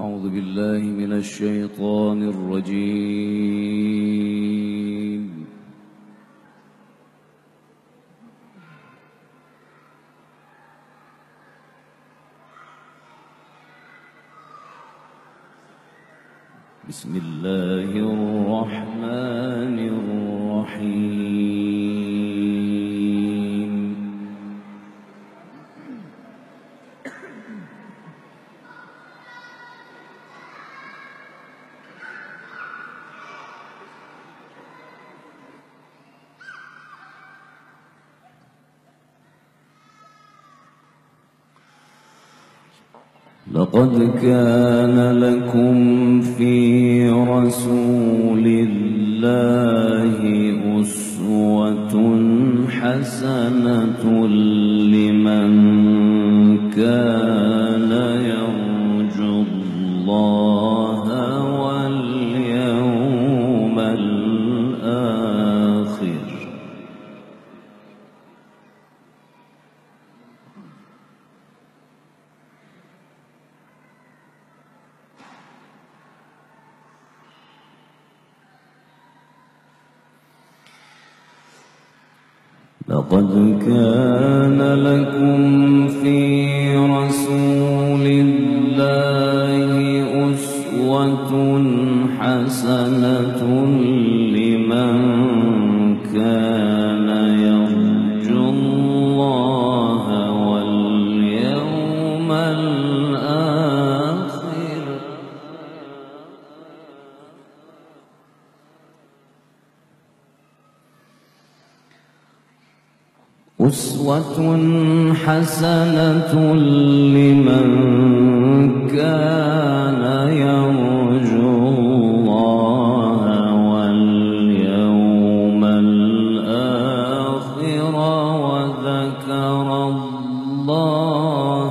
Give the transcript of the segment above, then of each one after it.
أعوذ بالله من الشيطان الرجيم. بسم الله الرحمن الرحيم. لقد كان لكم في رسول الله أسوة حسنة لمن كان يرجو الله واليوم الآخر. لقد كان لكم في رسول الله أسوة حسنة لمن كان يرجو الله واليوم الآخر. أسوة حسنة لمن كان يرجو الله واليوم الآخر وذكر الله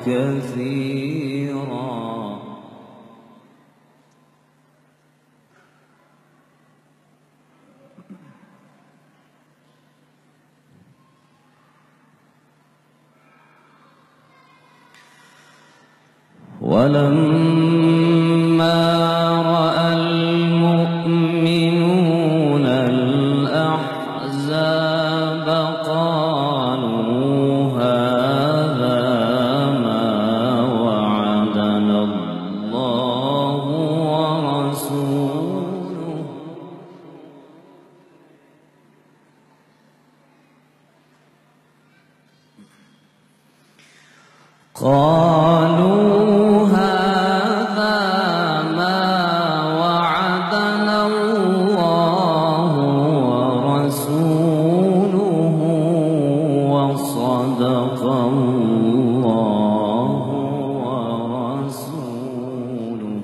كثيرا. ولما رأى المؤمنون الأحزاب قالوا هذا ما وعدنا الله ورسوله وصدق الله ورسوله.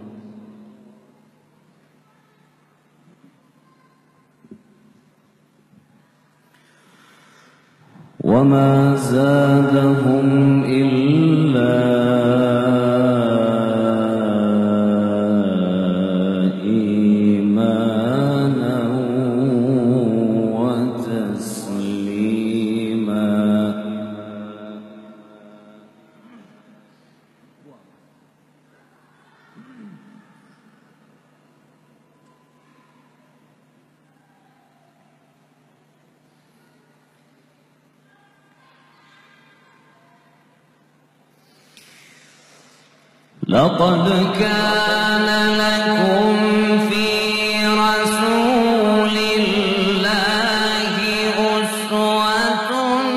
وما زادهم إلا إيمانا وتسليما. لقد كان لكم في رسول الله أسوة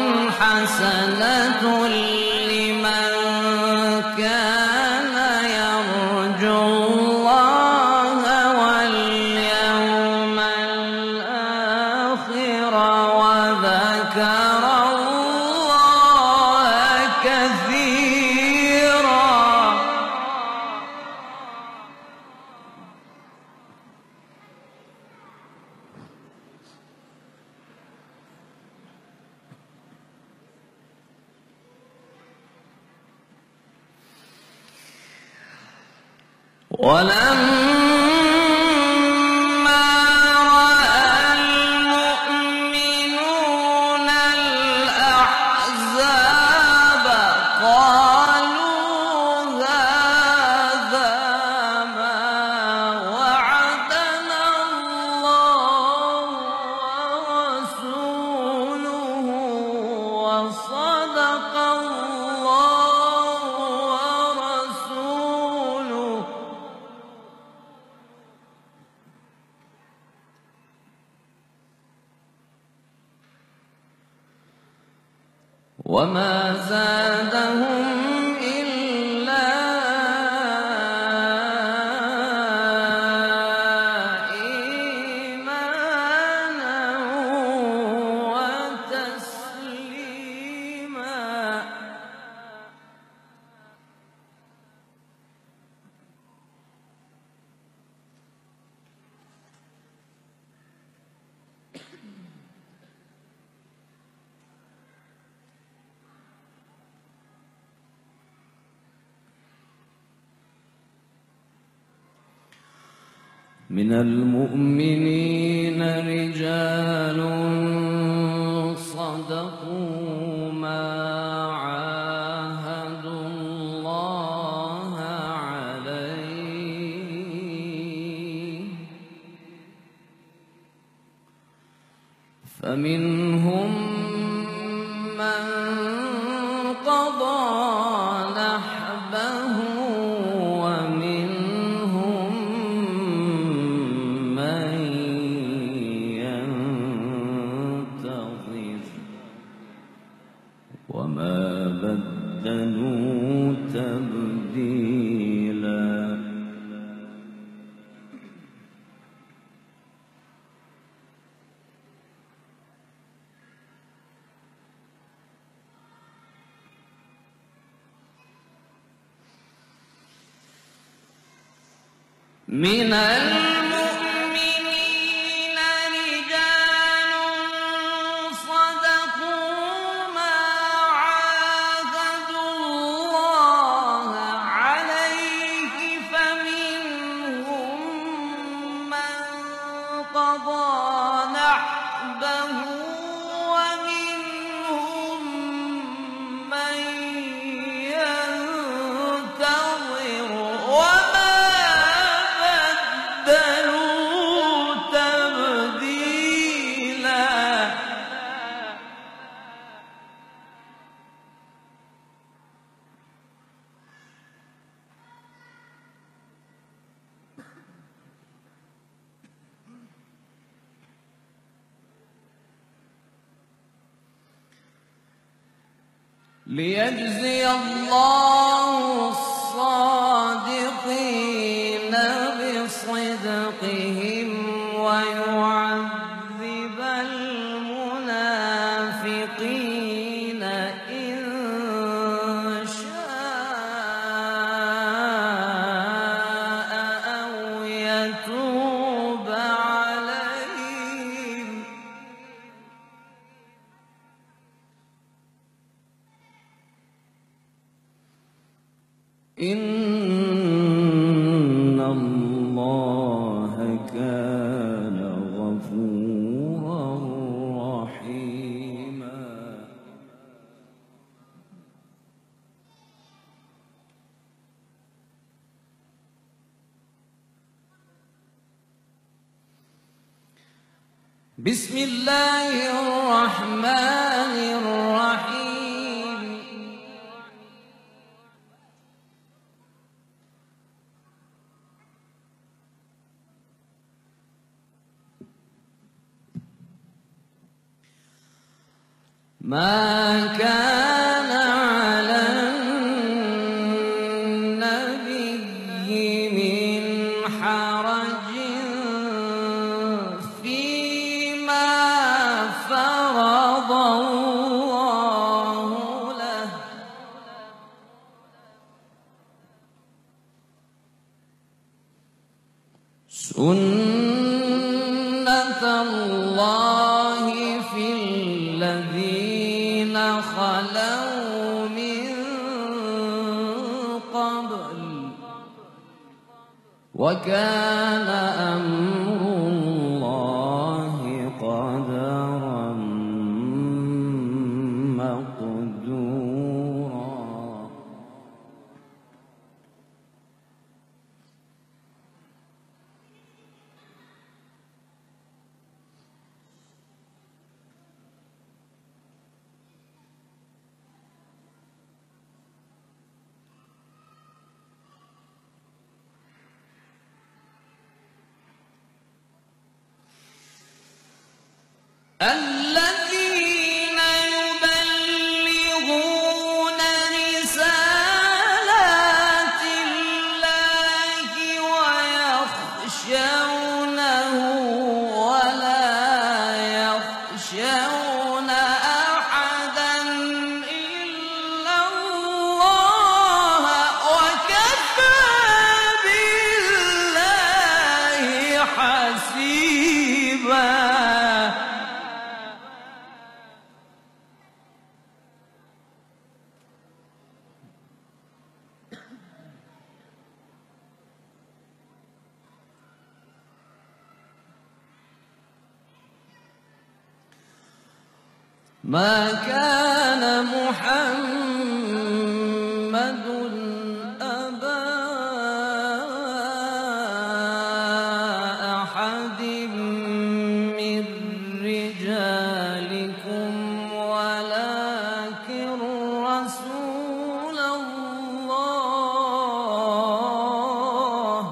حسنة لمن كان يرجو الله واليوم الآخر وذكر الله كثيرا. ولما رأى المؤمنون الأحزاب قالوا هذا وما زادهم إلا إيمانا وتسليما. من المؤمنين رجال صدقوا ما عاهدوا الله عليه، فمنهم من قضى نحبه ومنهم من ينتظر وما بدلوا تبديلا. من المؤمنين رجال صدقوا ما عاهدوا الله عليه، فمنهم من قضى نحبه ومنهم من ينتظر وما بدلوا تبديلا. ليجزي الله الصادقين بصدقهم ويعذب المنافقين إن شاء أو يتوب عليهم. إن الله كان غفورا رحيما. بسم الله الرحمن الرحيم. ما كان على النبي من حرج فيما فرض الله له، سنة الله في الذين خلوا من قبل، وكان أمر الله قدرا مقدورا. الذين يبلغون حسيبا. ما كان محمد أبا أحد من رجالكم ولكن رسول الله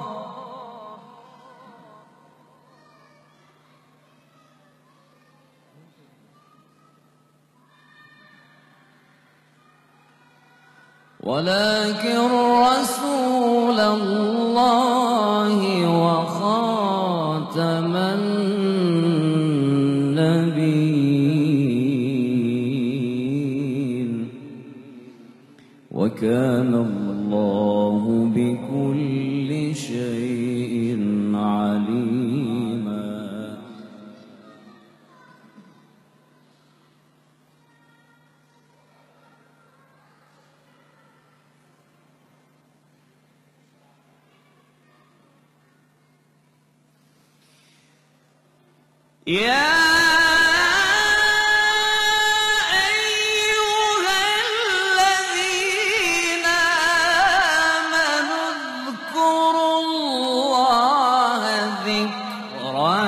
وخاتم النبيين وكان الله بكل شيء عليما. يا أيها الذين آمنوا اذكروا الله ذكرا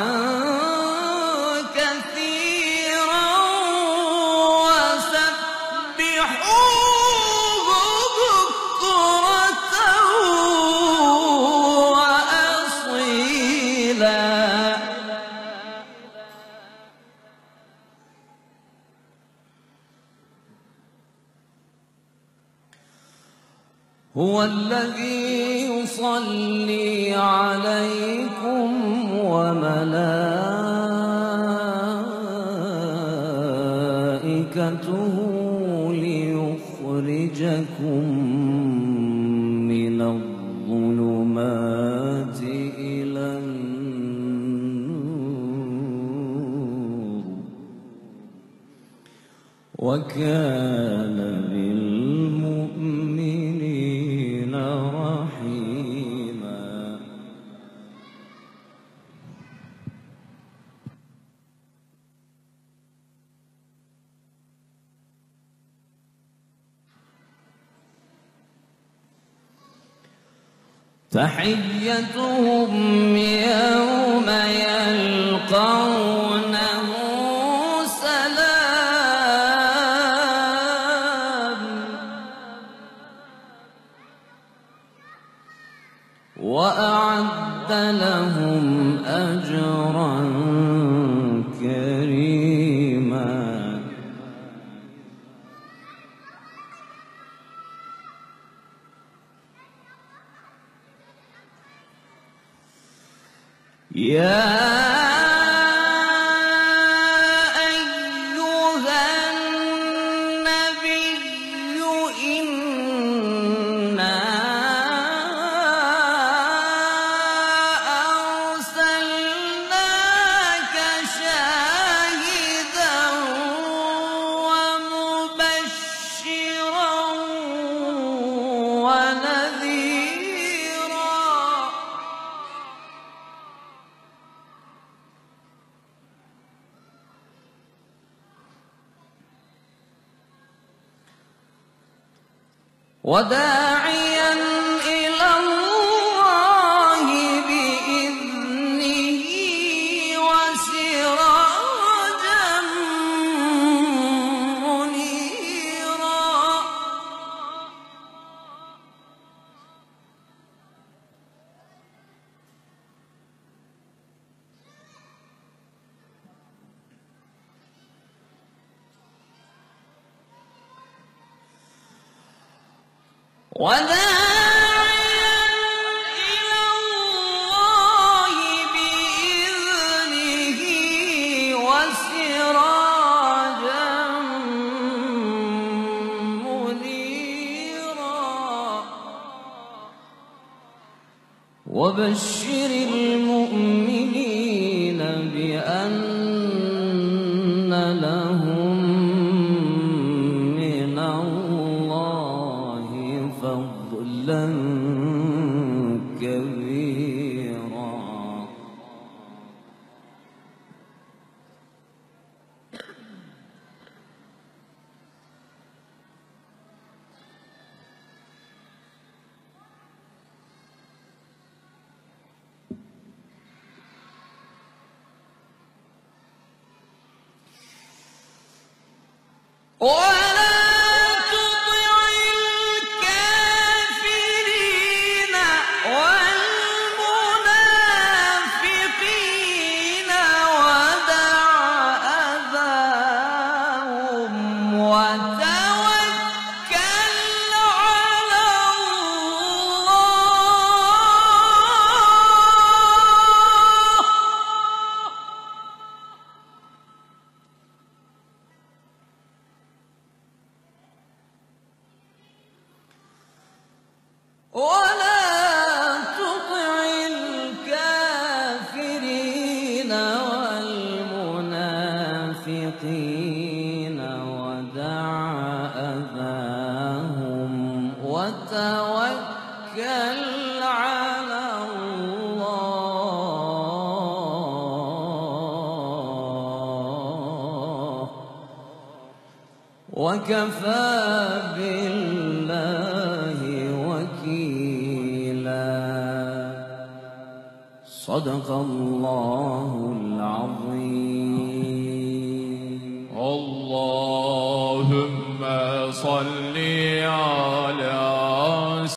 كثيرا وسبحوه بكرة وأصيلا. هو الذي يصلي عليكم وملائكته ليخرجكم من الظلمات إلى النور وكان بالمؤمنين رحيما. تحيتهم يوم يلقونه سلام وأعد لهم أجرا كريما. يا أيها النبي إنا أرسلناك شاهدا ومبشرا ونذيرا. وداعيا إلى الله بإذنه وسراجا منيرا. وداعيا إلى الله بإذنه وسراجا منيرا. وبشر المؤمنين كبيرا. ولا تطع الكافرين والمنافقين ودع أذاهم وتوكل على الله. ولا تطع الكافرين والمنافقين ودع أذاهم وتوكل على الله وكفى بالله وكيلا. صدق الله العظيم. اللهم صل على